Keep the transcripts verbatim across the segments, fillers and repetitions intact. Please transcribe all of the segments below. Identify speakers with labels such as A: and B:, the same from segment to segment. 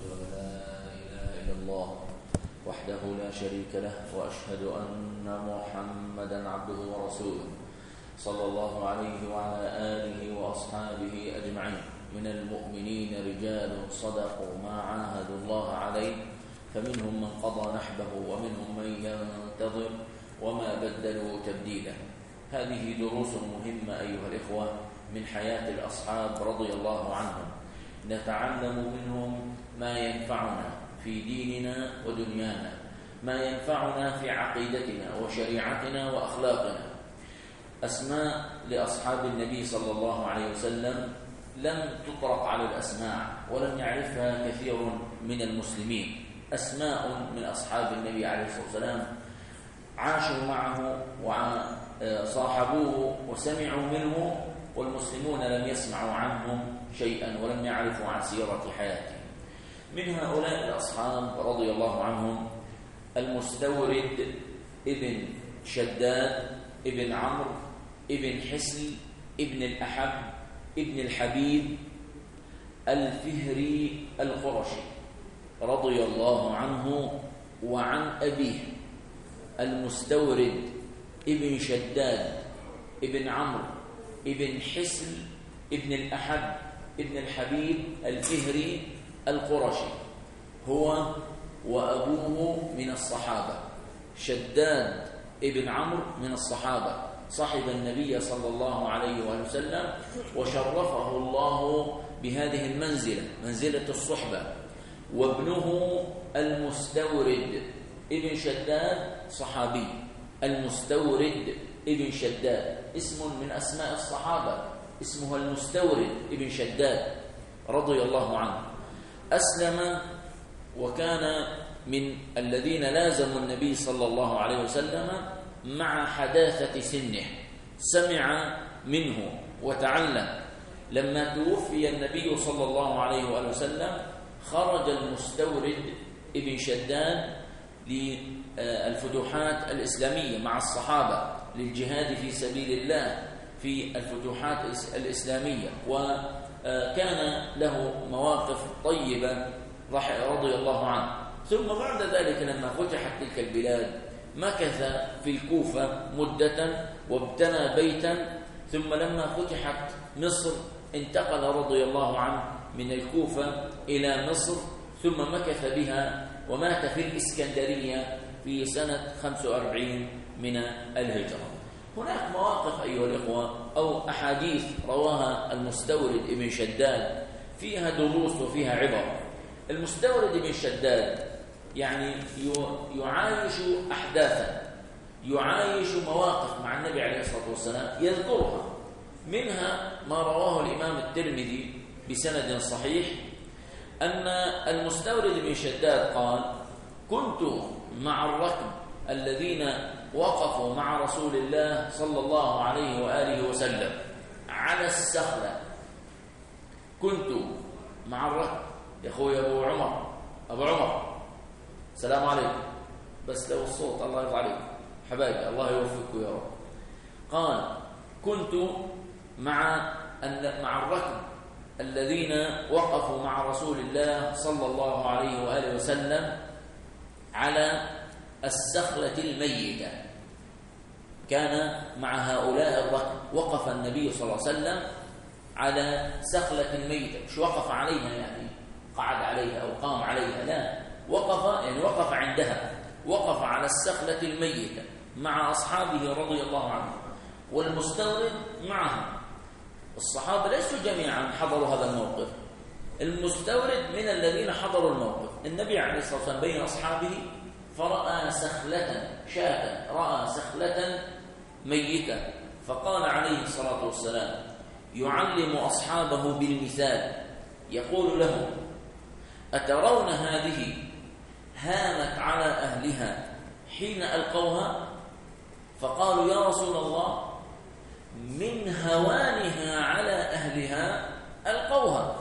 A: أن لا إله إلا الله وحده لا شريك له وأشهد أن محمدا عبده ورسوله صلى الله عليه وعلى آله وأصحابه أجمعين. من المؤمنين رجال صدقوا ما عاهدوا الله عليه فمنهم من قضى نحبه ومنهم من ينتظر وما بدلوا تبديلا. هذه دروس مهمة أيها الإخوة من حياة الأصحاب رضي الله عنهم، نتعلم منهم ما ينفعنا في ديننا ودنيانا، ما ينفعنا في عقيدتنا وشريعتنا وأخلاقنا. أسماء لأصحاب النبي صلى الله عليه وسلم لم تطرق على الأسماع ولم يعرفها كثير من المسلمين. أسماء من أصحاب النبي عليه الصلاة والسلام عاشوا معه وصاحبوه وسمعوا منه، والمسلمون لم يسمعوا عنهم شيئا ولم يعرفوا عن سيرة حياتهم. من هؤلاء الأصحاب رضي الله عنهم المستورد ابن شداد ابن عمرو ابن حسل ابن الأحب ابن الحبيب الفهري القرشي رضي الله عنه وعن أبيه. المستورد ابن شداد ابن عمرو ابن حسل ابن الأحب ابن الحبيب الفهري القرشي هو وأبوه من الصحابة. شداد ابن عمرو من الصحابة، صحب النبي صلى الله عليه وآله وسلم وشرفه الله بهذه المنزلة، منزلة الصحبة. وابنه المستورد ابن شداد صحابي. المستورد ابن شداد اسم من أسماء الصحابة، اسمه المستورد ابن شداد رضي الله عنه. أسلم وكان من الذين لازموا النبي صلى الله عليه وسلم مع حداثة سنه، سمع منه وتعلم. لما توفي النبي صلى الله عليه وآله وسلم خرج المستورد ابن شداد للفتوحات الإسلامية مع الصحابة للجهاد في سبيل الله في الفتوحات الإسلامية، وكان له مواقف طيبة رضي الله عنه. ثم بعد ذلك لما فتحت تلك البلاد مكث في الكوفة مدة وابتنى بيتا، ثم لما فتحت مصر انتقل رضي الله عنه من الكوفة إلى مصر، ثم مكث بها ومات في الإسكندرية في سنة خمسة وأربعين من الهجرة. هناك مواقف أيها الإخوة أو أحاديث رواها المستورد ابن شداد فيها دروس وفيها عبر. المستورد ابن شداد يعني يعايش أحداثا، يعايش مواقف مع النبي عليه الصلاة والسلام يذكرها. منها ما رواه الإمام الترمذي بسند صحيح أن المستورد بن شداد قال: كنت مع الركب الذين وقفوا مع رسول الله صلى الله عليه وآله وسلم على السخلة. كنت مع الركب يا أخوي أبو عمر أبو عمر السلام عليكم، بس لو الصوت الله يرضى عليك حبايبي الله يوفقكم يا رب. قال: كنت مع مع الركب الذين وقفوا مع رسول الله صلى الله عليه وآله وسلم على السخلة الميتة. كان مع هؤلاء الركب، وقف النبي صلى الله عليه وسلم على سخلة ميتة، مش وقف عليها يعني قعد عليها أو قام عليها، لا، وقف يعني وقف عندها، وقف على السخلة الميتة مع أصحابه رضي الله عنهم، والمستورد معهم. الصحابة ليسوا جميعا حضروا هذا الموقف، المستورد من الذين حضروا الموقف. النبي عليه الصلاة والسلام بين أصحابه فرأى سخلة شاة، رأى سخلة ميتة، فقال عليه الصلاة والسلام يعلم أصحابه بالمثال، يقول لهم: أترون هذه هانت على أهلها حين ألقوها؟ فقالوا: يا رسول الله من هوانها على أهلها ألقوها.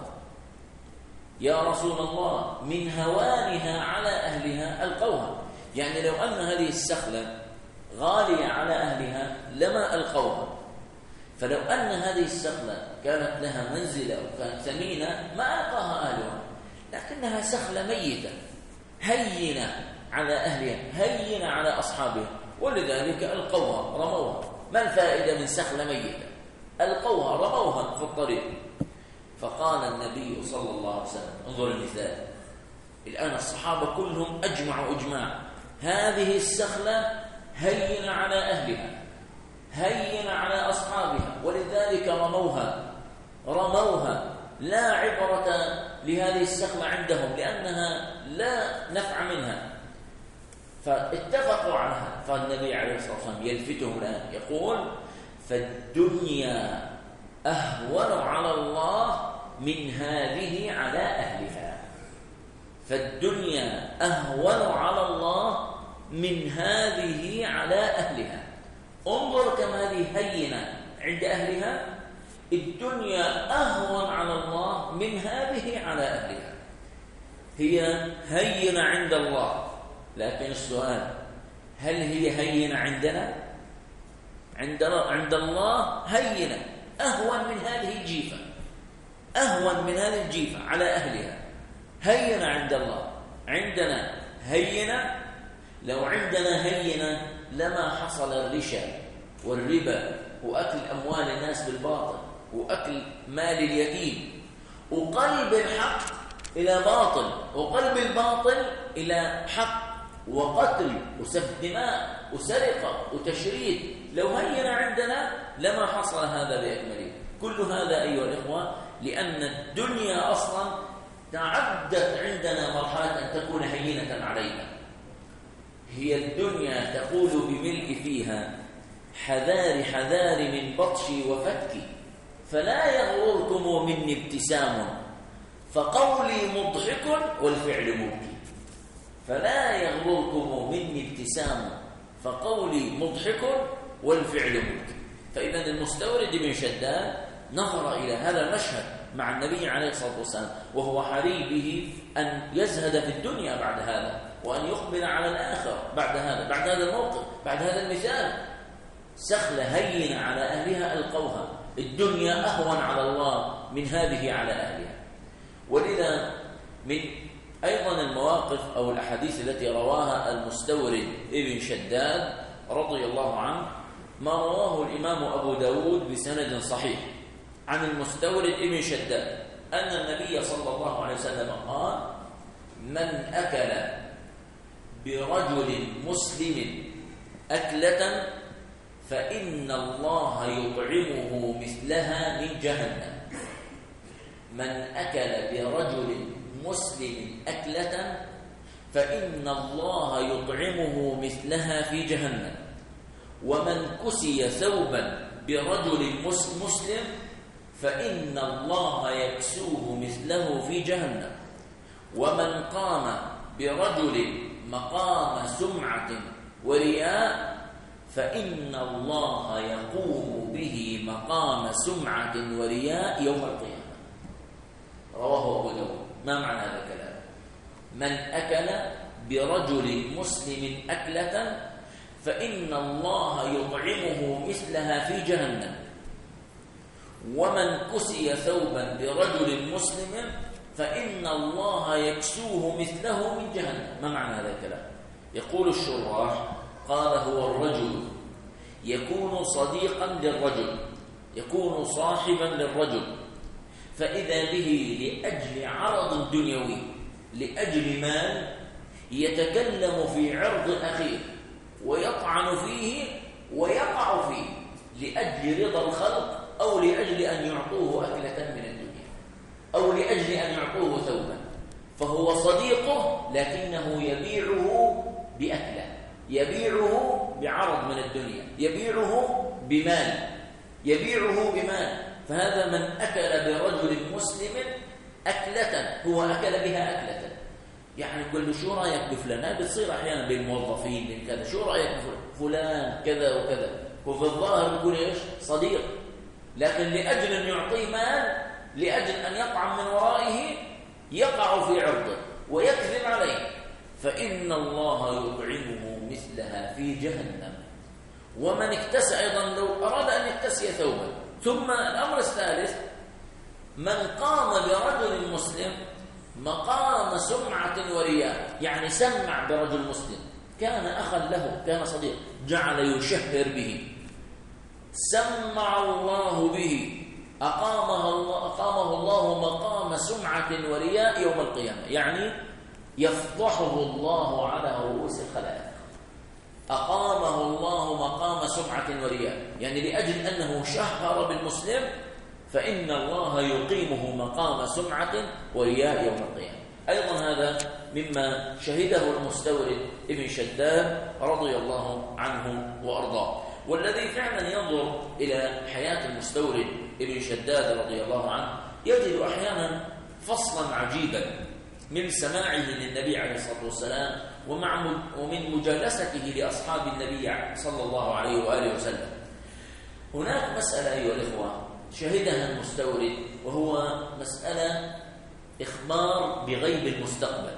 A: يا رسول الله من هوانها على أهلها ألقوها، يعني لو أن هذه السخلة غالية على أهلها لما ألقوها. فلو أن هذه السخلة كانت لها منزلة وكانت ثمينة ما ألقاها أهلها، لكن لأنها سخلة ميتة هينة على أهلها هينة على أصحابها، ولذلك ألقوها رموها. ما الفائدة من سخلة ميتة؟ ألقوها رموها في الطريق. فقال النبي صلى الله عليه وسلم، انظر المثال الآن، الصحابة كلهم أجمعوا إجماع هذه السخلة هينة على أهلها هينة على أصحابها، ولذلك رموها رموها لا عبرة لهذه السخلة عندهم لأنها لا نفع منها، فاتفقوا عنها. فالنبي عليه الصلاة والسلام يلفتهم الآن يقول: فالدنيا أهون على الله من هذه على أهلها. فالدنيا أهون على الله من هذه على أهلها. انظر كم هذه هينة عند أهلها، الدنيا أهون على الله من هذه على أهلها. هي هينة عند الله، لكن السؤال: هل هي هينة عندنا؟ عند عند الله هينة أهون من هذه الجيفة، أهون من هذه الجيفة على أهلها، هينة عند الله. عندنا هينة، لو عندنا هينة لما حصل الرشا والربا وأكل أموال الناس بالباطل وأكل مال اليتيم وقلب الحق إلى باطل وقلب الباطل إلى حق وقتل وسفك دماء وسرقة وتشريد. لو هين عندنا لما حصل هذا بأكمله. كل هذا أيها الإخوة لأن الدنيا أصلا تعدت عندنا مرحلة أن تكون هينة علينا. هي الدنيا تقول بملء فيها: حذار حذار من بطشي وفتكي، فلا يغرركم مني ابتسام، فقولي مضحك والفعل مبكي. فلا يغرركم مني ابتسام، فقولي مضحك والفعل مبكي. فإذا المستورد بن شداد نظر إلى هذا المشهد مع النبي عليه الصلاة والسلام وهو حري به أن يزهد في الدنيا بعد هذا وأن يقبل على الآخر بعد هذا بعد هذا الموقف بعد هذا المثال. سخلة هينة على أهلها ألقوها، الدنيا أهون على الله من هذه على أهلها. ولذا من أيضا المواقف أو الأحاديث التي رواها المستورد ابن شداد رضي الله عنه ما رواه الإمام أبو داود بسند صحيح عن المستورد ابن شداد أن النبي صلى الله عليه وسلم قال: من أكل برجل مسلم أكلة فإن الله يطعمه مثلها من جهنم. من أكل برجل مسلم أكلة فإن الله يطعمه مثلها في جهنم. ومن كسي ثوبا برجل مسلم فإن الله يكسوه مثله في جهنم. ومن قام برجل مقام سمعة ورياء فإن الله يقوم به مقام سمعة ورياء يوم القيامة. رواه أبو داود. ما معنى هذا الكلام؟ من أكل برجل مسلم أكلة فإن الله يطعمه مثلها في جهنم. ومن كسي ثوبا برجل مسلم فإن الله يكسوه مثله من جهنم. ما معنى هذا الكلام؟ يقول الشراح: قال: هو الرجل يكون صديقا للرجل، يكون صاحبا للرجل، فإذا به لأجل عرض دنيوي، لأجل مال، يتكلم في عرض أخيه ويطعن فيه ويقع فيه لأجل رضا الخلق أو لأجل أن يعطوه أكلة من الدنيا أو لأجل أن يعطوه ثوبا. فهو صديقه لكنه يبيعه بأكلة، يبيعه بعرض من الدنيا، يبيعه بمال، يبيعه بمال. فهذا من أكل برجل مسلم أكلة، هو أكل بها أكلة. يعني كل شو رأيك بفلان؟ بتصير أحيانا بالموظفين بين كذا، شو رأيك فلان كذا وكذا، وفي الظاهر يكون إيش؟ صديق، لكن لأجل أن يعطيه مال، لأجل أن يطعم من ورائه، يقع في عرضه ويكذب عليه، فإن الله يطعمه مثلها في جهنم. ومن اكتسى أيضا لو أراد أن يكتسي ثوبا. ثم الأمر الثالث: من قام برجل مسلم مقام سمعة ورياء، يعني سمع برجل مسلم، كان أخا له، كان صديق، جعل يشهر به، سمع الله به، أقامه الله, أقامه الله مقام سمعة ورياء يوم القيامة، يعني يفضحه الله على رؤوس الخلائق. أقامه الله مقام سمعة ورياء، يعني لأجل أنه شهر بالمسلم فإن الله يقيمه مقام سمعة ورياء يوم القيامة. أيضا هذا مما شهده المستورد ابن شداد رضي الله عنه وأرضاه. والذي فعلا ينظر إلى حياة المستورد ابن شداد رضي الله عنه يجد أحيانا فصلا عجيبا من سماعه للنبي عليه الصلاة والسلام ومن مجالسته لأصحاب النبي صلى الله عليه وآله وسلم. هناك مسألة أيها الإخوة شهدها المستورد، وهو مسألة إخبار بغيب المستقبل.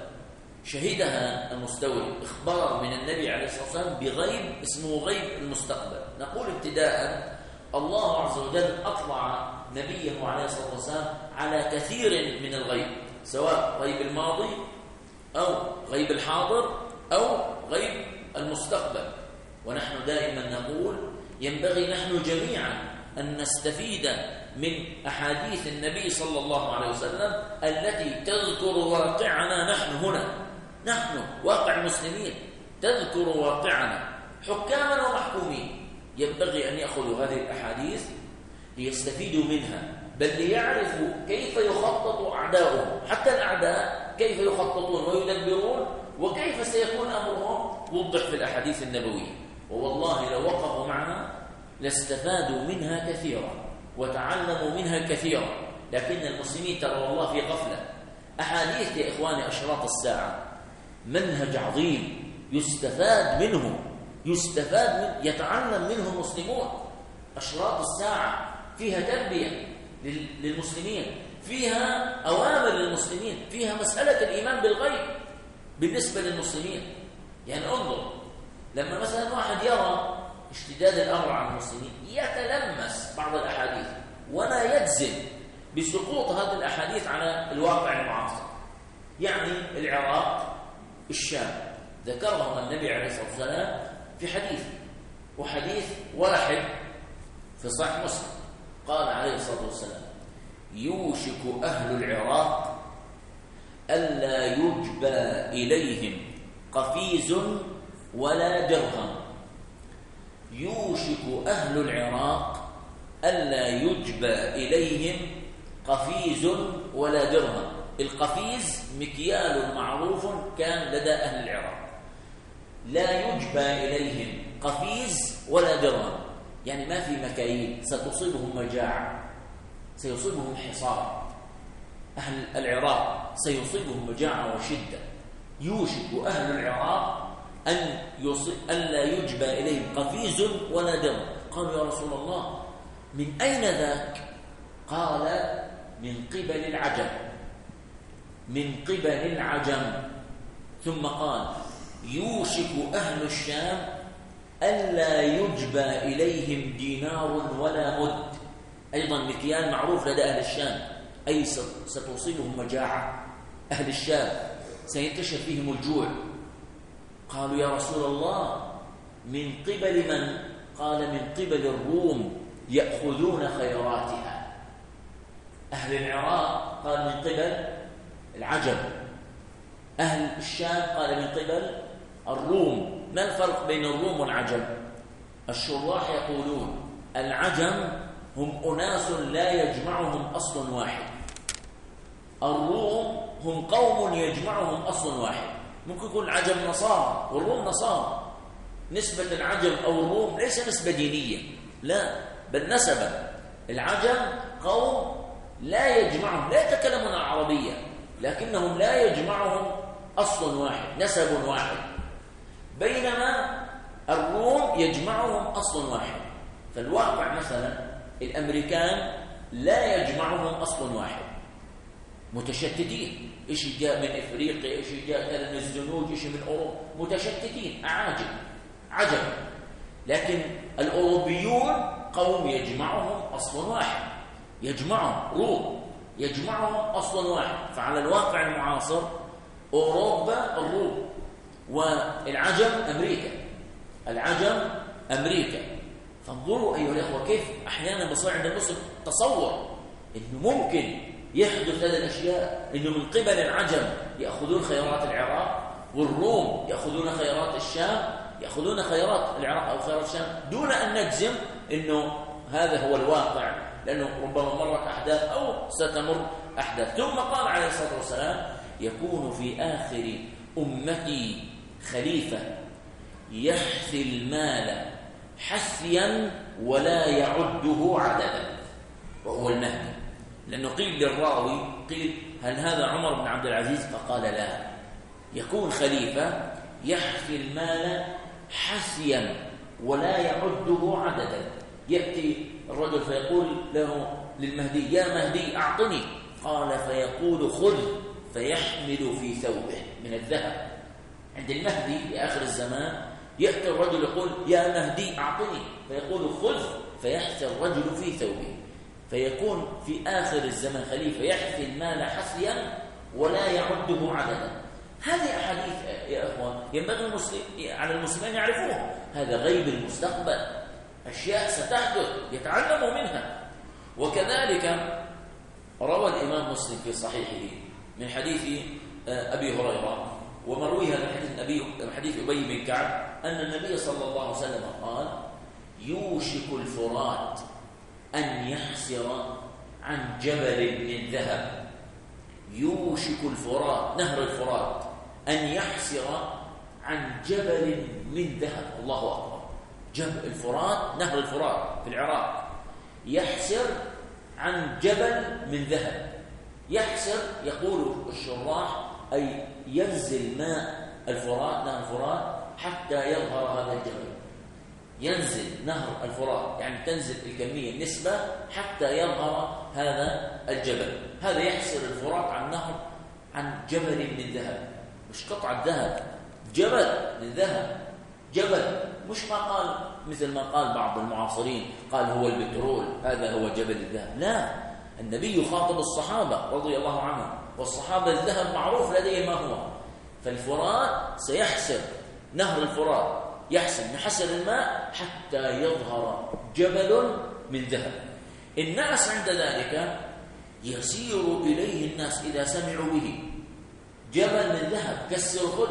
A: شهدها المستورد إخبار من النبي عليه الصلاة والسلام بغيب اسمه غيب المستقبل. نقول ابتداء الله عز وجل أطلع نبيه عليه الصلاة والسلام على كثير من الغيب، سواء غيب الماضي أو غيب الحاضر أو غيب المستقبل. ونحن دائما نقول ينبغي نحن جميعا أن نستفيد من أحاديث النبي صلى الله عليه وسلم التي تذكر واقعنا نحن هنا، نحن واقع المسلمين، تذكر واقعنا حكاما ومحكومين. ينبغي أن يأخذوا هذه الأحاديث ليستفيدوا منها، بل ليعرفوا كيف يخطط أعداؤهم، حتى الأعداء كيف يخططون ويدبرون وكيف سيكون أمرهم وضح في الأحاديث النبوية. ووالله لو وقفوا معنا لاستفادوا منها كثيرا وتعلموا منها كثيرا، لكن المسلمين ترى والله في غفلة. أحاديث يا إخواني أشراط الساعة منهج عظيم يستفاد منه، يستفاد من يتعلم منه المسلمون. أشراط الساعة فيها تربية للمسلمين، فيها أوامر للمسلمين، فيها مسألة الإيمان بالغيب بالنسبة للمسلمين. يعني انظر لما مثلا واحد يرى اشتداد الأمر على المسلمين يتلمس بعض الأحاديث ولا يجزم بسقوط هذه الأحاديث على الواقع المعاصر. يعني العراق، الشام، ذكرهم النبي عليه الصلاة والسلام في حديث، وحديث واحد في صحيح مسلم، قال عليه الصلاة والسلام: يوشك أهل العراق ألا يجبى إليهم قفيز ولا درهم. يوشك أهل العراق ألا يجبى إليهم قفيز ولا درهم. القفيز مكيال معروف كان لدى أهل العراق، لا يجبى إليهم قفيز ولا درهم، يعني ما في مكاييل، ستصيبهم مجاعة، سيصيبهم حصار. أهل العراق سيصيبهم مجاعة وشدة. يوشك أهل العراق أن ألا يجبى إليهم قفيز ولا درهم. قالوا: يا رسول الله من أين ذاك؟ قال: من قبل العجم، من قبل العجم. ثم قال: يوشك أهل الشام ألا يجبى إليهم دينار ولا مد. أيضا مكيال معروف لدى أهل الشام، أي ستصيبهم مجاعة. أهل الشام سينتشر فيهم الجوع. قالوا: يا رسول الله من قبل من؟ قال: من قبل الروم يأخذون خيراتها. أهل العراق قال: من قبل العجم. أهل الشام قال: من قبل الروم. ما الفرق بين الروم والعجم؟ الشراح يقولون العجم هم أناس لا يجمعهم أصل واحد، الروم هم قوم يجمعهم أصل واحد. ممكن يكون العجم نصارى والروم نصارى. نسبة العجم أو الروم ليس نسبة دينية، لا، بل نسبة. العجم قوم لا يجمعهم، لا يتكلمون العربية، لكنهم لا يجمعهم أصل واحد، نسب واحد. بينما الروم يجمعهم أصل واحد. فالواقع مثلا الأمريكان لا يجمعهم أصل واحد، متشتتين، إيش جاء من إفريقيا، إيش جاء من الزنوج، إيش من أوروبا، متشتتين، أعاجم، عجب. لكن الأوروبيون قوم يجمعهم أصل واحد، يجمعهم روم. يجمعهم أصل واحد. فعلى الواقع المعاصر أوروبا الروم، والعجم أمريكا، العجم أمريكا. فانظروا أيها الأخوة كيف أحيانا بصير عند المسلم تصور إنه ممكن يحدث هذه الأشياء، إنه من قبل العجم يأخذون خيرات العراق، والروم يأخذون خيرات الشام، يأخذون خيرات العراق أو خيرات الشام، دون أن نجزم إنه هذا هو الواقع، لأنه ربما مرت أحداث أو ستمر أحداث. ثم قال عليه الصلاة والسلام: يكون في آخر أمتي خليفة يحثي المال حثيا ولا يعده عددا، وهو المهدي. لأنه قيل للراوي، قيل: هل هذا عمر بن عبد العزيز؟ فقال: لا، يكون خليفة يحثي المال حثيا ولا يعده عددا. يأتي الرجل فيقول له للمهدي: يا مهدي أعطني، قال فيقول: خذ، فيحمل في ثوبه من الذهب. عند المهدي في آخر الزمان يأتي الرجل يقول: يا مهدي أعطني، فيقول: خذ، فيحثي الرجل في ثوبه. فيكون في آخر الزمن خليفة يحثي المال حثيا ولا يعده عددا. هذه أحاديث يا أخوان ينبغي المسلم على المسلمين يعرفوها. هذا غيب المستقبل، أشياء ستحدث يتعلموا منها. وكذلك روى الإمام مسلم في صحيحه من حديث أبي هريرة، ومروي هذا الحديث أبي حديث أبي بن كعب أن النبي صلى الله عليه وسلم قال: يوشك الفرات أن يحسر عن جبل من ذهب. يوشك الفرات، نهر الفرات، أن يحسر عن جبل من ذهب. الله أكبر. جبل الفرات، نهر الفرات في العراق، يحسر عن جبل من ذهب. يحسر يقول الشراح أي ينزل ماء الفرات، نهر الفرات، حتى يظهر هذا الجبل. ينزل نهر الفرات يعني تنزل الكمية النسبة حتى يظهر هذا الجبل. هذا يحسر الفرات عن نهر، عن جبل من ذهب، مش قطعة ذهب، جبل من ذهب، جبل. مش ما قال مثل ما قال بعض المعاصرين قال هو البترول، هذا هو جبل الذهب. لا، النبي يخاطب الصحابة رضي الله عنهم، والصحابة الذهب معروف لديهم ما هو. فالفرات سيحسر، نهر الفرات يحسر يحسر الماء حتى يظهر جبل من ذهب. الناس عند ذلك يسير إليه الناس إذا سمعوا به. جبل من ذهب، كسر خذ،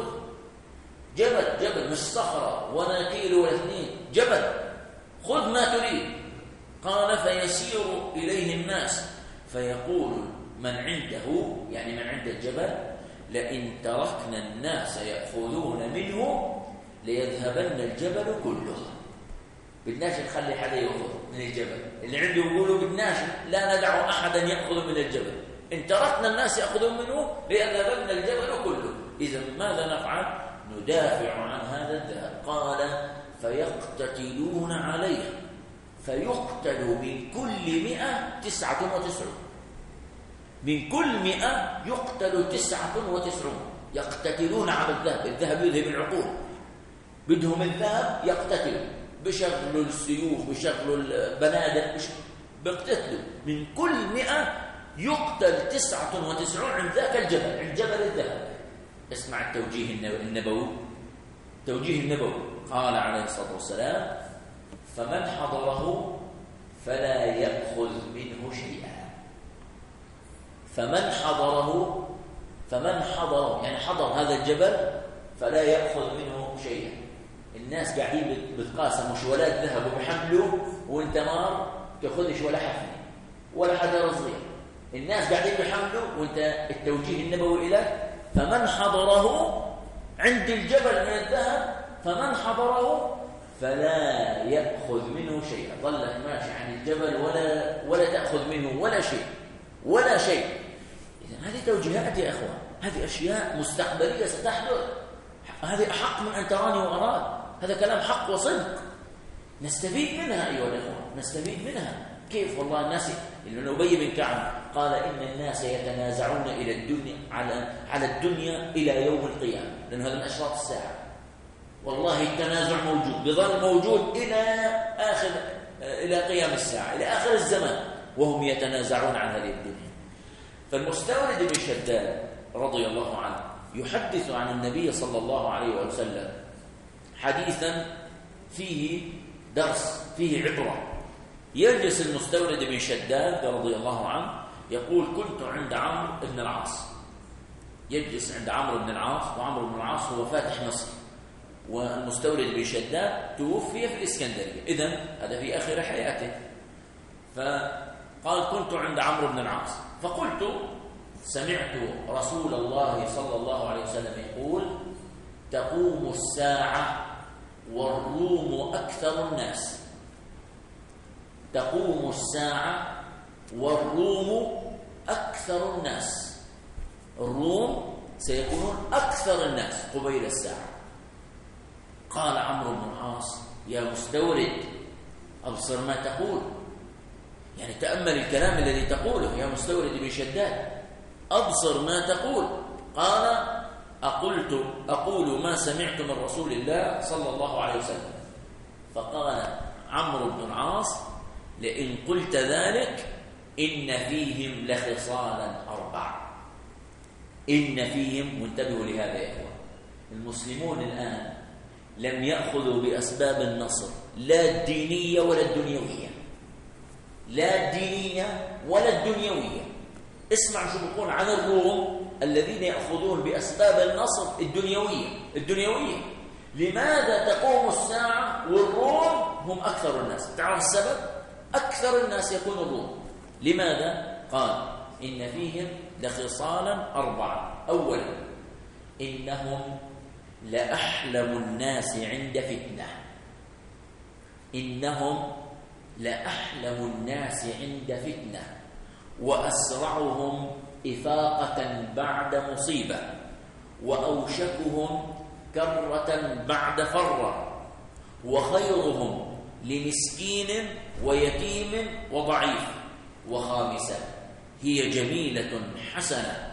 A: جبل جبل مش صخرة ولا كيلو ولا اثنين، جبل، خذ ما تريد. قال: فيسير إليه الناس فيقول من عنده، يعني من عند الجبل: لئن تركنا الناس يأخذون منه ليذهبن الجبل كله. بدناش نخلي حدا يأخذ من الجبل، اللي عنده يقولوا بدناش لا ندع أحدا يأخذ من الجبل، إن تركنا الناس يأخذون منه ليذهبن الجبل كله. إذا ماذا نفعل؟ ندافع عن هذا الذهب. قال: فيقتتلون عليه، فيقتل من كل مئة تسعة وتسعون، من كل مئة يقتل تسعة وتسعون. يقتتلون على الذهب، الذهب يذهب العقول، بدهم الذهب يقتتلوا، بشغلوا السيوف، بشغلوا البنادق، بيقتتلوا. من كل مئة يقتل تسعة وتسعون عند ذاك الجبل، عند جبل الذهب. اسمع التوجيه النبوي، توجيه النبوي. قال عليه الصلاة والسلام: فمن حضره فلا يأخذ منه شيئا. فمن حضره، فمن حضره يعني حضر هذا الجبل فلا يأخذ منه شيئا. الناس قاعدين بتقاسموا شوالات ذهب وبحملوا، وانت ما تاخذش ولا حفنة ولا حجر صغير. الناس قاعدين بحملوا وانت التوجيه النبوي إلى فمن حضره عند الجبل من الذهب، فمن حضره فلا يأخذ منه شيئا. ظلت ماشي عن الجبل ولا ولا تأخذ منه ولا شيء ولا شيء. إذن هذه توجيهات يا أخوان، هذه أشياء مستقبلية ستحدث. هذه أحق من أن تراني وأراد. هذا كلام حق وصدق، نستفيد منها أيها الأخوة، نستفيد منها. كيف والله الناس، إن أبي بن كعب قال: إن الناس يتنازعون إلى الدنيا على على الدنيا إلى يوم القيامة، لأن هذا من أشراط الساعة. والله التنازع موجود، بظل موجود إلى آخر إلى قيام الساعة، إلى آخر الزمان، وهم يتنازعون عن هذه الدنيا. فالمستورد بن شداد رضي الله عنه يحدث عن النبي صلى الله عليه وسلم حديثا فيه درس، فيه عبرة. يجلس المستورد بن شداد رضي الله عنه يقول: كنت عند عمرو بن العاص. يجلس عند عمرو بن العاص، وعمرو بن العاص هو فاتح مصر، والمستورد بن شداد توفي في الإسكندرية، إذن هذا في آخر حياته. فقال: كنت عند عمرو بن العاص فقلت: سمعت رسول الله صلى الله عليه وسلم يقول: تقوم الساعة والروم أكثر الناس. تقوم الساعة والروم أكثر الناس. الروم سيكونون أكثر الناس قبيل الساعة. قال عمرو بن العاص: يا مستورد، أبصر ما تقول، يعني تأمل الكلام الذي تقوله يا مستورد بن شداد، أبصر ما تقول. قال: أقلت أقول ما سمعت من رسول الله صلى الله عليه وسلم. فقال عمرو بن العاص: لئن قلت ذلك إن فيهم لخصالا أربع. إن فيهم، وانتبهوا لهذا يا إخوة، المسلمون الآن لم يأخذوا بأسباب النصر، لا الدينية ولا الدنيوية، لا الدينية ولا الدنيوية. اسمع شو بيقول عن الروم الذين يأخذون بأسباب النصر الدنيوية. الدنيوية لماذا تقوم الساعة والروم هم أكثر الناس؟ تعرف السبب؟ أكثر الناس يكون الروم. لماذا؟ قال: إن فيهم لخصالا أربعة. أولا، إنهم لأحلم الناس عند فتنة. إنهم لأحلم الناس عند فتنة، وأسرعهم إفاقة بعد مصيبة، وأوشكهم كرة بعد فرة، وخيرهم لمسكين ويتيم وضعيف. وخامسة، هي جميلة حسنة،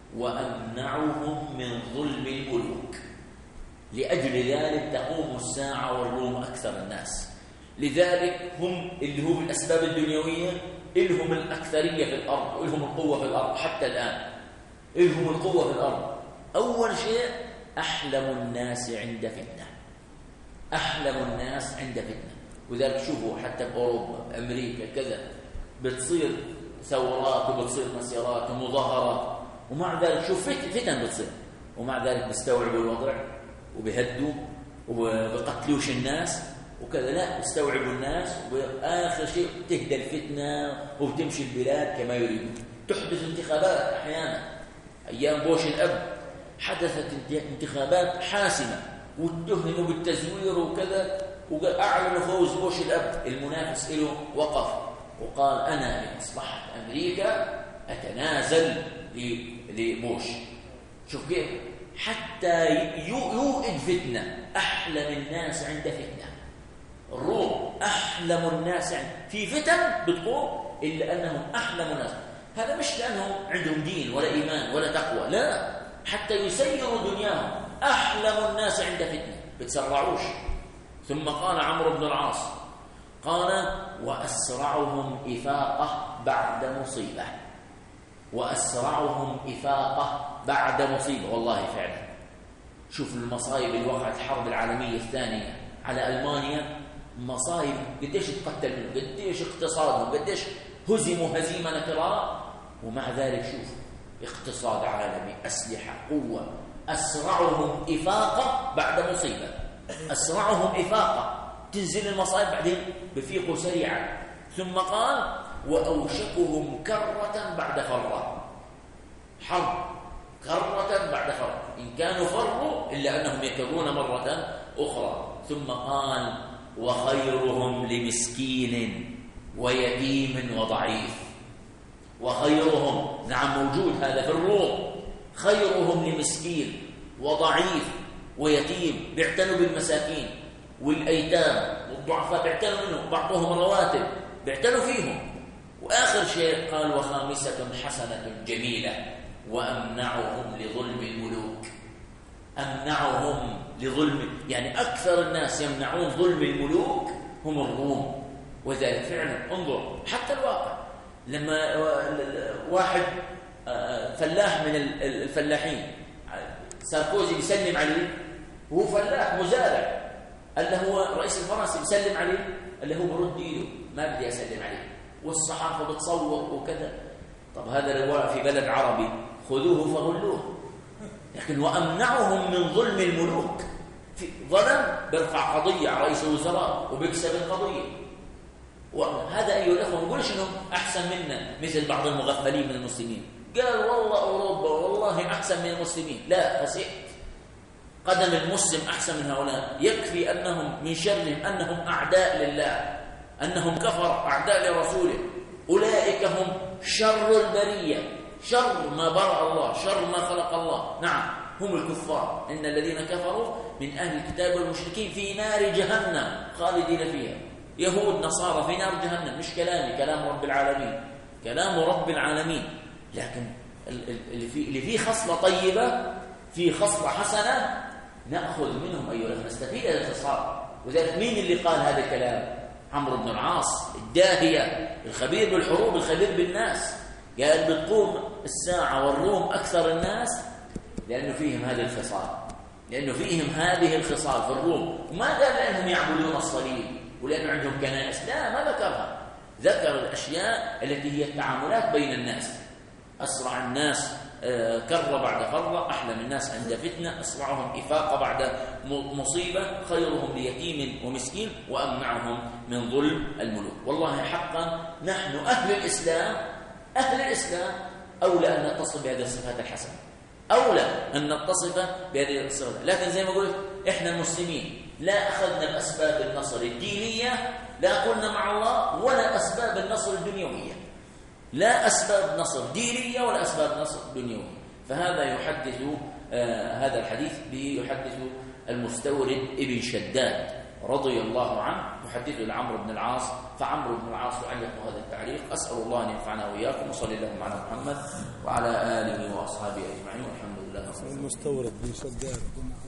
A: وأمنعهم من ظلم الملوك. لأجل ذلك تقوم الساعة والروم أكثر الناس. لذلك هم اللي هو بالأسباب الدنيوية إلهم الأكثرية في الأرض، وإلهم القوة في الأرض حتى الآن، إلهم القوة في الأرض. أول شيء أحلم الناس عند فتنة. أحلم الناس عند فتنة. وذلك شوفوا حتى بأوروبا، أمريكا، كذا بتصير ثورات وبتصير مسيرات ومظاهرات، ومع ذلك شوف فتن بتصير، ومع ذلك بيستوعبوا الوضع وبيهدوا وبقتلوش الناس وكذا. لا، بيستوعبوا الناس، وآخر شيء تهدى الفتنة وبتمشي البلاد كما يريدون. تحدث انتخابات أحيانا. أيام بوش الأب حدثت انتخابات حاسمة واتهموا بالتزوير وكذا، وأعلنوا فوز بوش الأب. المنافس له وقف وقال: أنا لمصلحة أمريكا أتنازل لبوش. شوف كيف حتى يوئد فتنة. أحلم الناس عند فتنة. الروم أحلم الناس عند في فتن بتقوم، إلا أنهم أحلم الناس. هذا مش لأنهم عندهم دين ولا إيمان ولا تقوى، لا، حتى يسيروا دنياهم. أحلم الناس عند فتنة، بتسرعوش. ثم قال عمرو بن العاص، قال: وأسرعهم إفاقة بعد مصيبة. وأسرعهم إفاقة بعد مصيبة. والله فعلا شوف المصايب اللي وقعت الحرب العالمية الثانية على ألمانيا، مصايب قديش تقتل منه، قديش اقتصادهم، قديش هزموا هزيمة نكراء، ومع ذلك شوف اقتصاد عالمي، أسلحة، قوة. أسرعهم إفاقة بعد مصيبة. أسرعهم إفاقة، تنزل المصائب بعدين بفيقوا سريعا. ثم قال: وأوشكهم كرة بعد فرة. حرب كرة بعد فرة، إن كانوا فروا إلا أنهم يكرون مرة أخرى. ثم قال: وخيرهم لمسكين ويتيم وضعيف. وخيرهم، نعم موجود هذا في الروم، خيرهم لمسكين وضعيف ويتيم، بيعتنوا بالمساكين والأيتام والضعفاء، بيعتنوا منهم، بعضهم رواتب بيعتنوا فيهم. وآخر شيء قال: وخامسة حسنة جميلة، وأمنعهم لظلم الملوك. أمنعهم لظلم، يعني أكثر الناس يمنعون ظلم الملوك هم الروم. وذلك فعلا انظر حتى الواقع، لما واحد فلاح من الفلاحين، ساركوزي بيسلم عليه وهو فلاح مزارع، قال له هو رئيس الفرنسي بيسلم عليه، قال له هو برد ايده ما بدي اسلم عليه، والصحافه بتصور وكذا. طب هذا لو في بلد عربي خذوه فغلوه، لكن وامنعهم من ظلم الملوك. في ظلم بيرفع قضيه على رئيس الوزراء وبيكسب القضيه. وهذا ايها الاخوه ما نقولش انهم احسن منا مثل بعض المغفلين من المسلمين، قال والله اوروبا والله احسن من المسلمين. لا، فسئت. قدم المسلم احسن من هؤلاء. يكفي انهم من شرهم انهم اعداء لله، انهم كفر اعداء لرسوله. اولئك هم شر البريه، شر ما برأ الله، شر ما خلق الله. نعم هم الكفار، ان الذين كفروا من اهل الكتاب والمشركين في نار جهنم خالدين فيها. يهود نصارى في نار جهنم. مش كلامي، كلام رب العالمين، كلام رب العالمين. لكن اللي فيه اللي فيه خصله طيبه، فيه خصله حسنه، ناخذ منهم ايها الاخوه، نستفيد هذا الخصال. وذلك مين اللي قال هذا الكلام؟ عمرو بن العاص الداهيه الخبير بالحروب الخبير بالناس، قال بتقوم الساعه والروم اكثر الناس لانه فيهم هذه الخصال، لانه فيهم هذه الخصال في الروم. وما قال لانهم يعبدون الصليب ولانه عندهم كنائس، لا، ما ذكرها. ذكر الاشياء التي هي التعاملات بين الناس. اسرع الناس كر بعد فرة، أحلم الناس عند فتنة، أسرعهم إفاقة بعد مصيبة، خيرهم ليتيم ومسكين، وأمنعهم من ظلم الملوك. والله حقا نحن أهل الإسلام، أهل الإسلام أولى أن نتصف بهذه الصفات الحسنة، أولى أن نتصف بهذه الصفات. لكن زي ما قلت إحنا المسلمين لا أخذنا بأسباب النصر الدينية، لا قلنا مع الله، ولا أسباب النصر الدنيوية، لا أسباب نصر دينية ولا أسباب نصر دنيوية. فهذا يحدث آه هذا الحديث به يحدث المستورد ابن شداد رضي الله عنه، يحدثه لعمرو بن العاص، فعمرو بن العاص يعلق هذا التعليق. أسأل الله أن ينفعنا وإياكم، وصلى الله على محمد وعلى آله وأصحابه أجمعين، والحمد لله.
B: المستورد بن شداد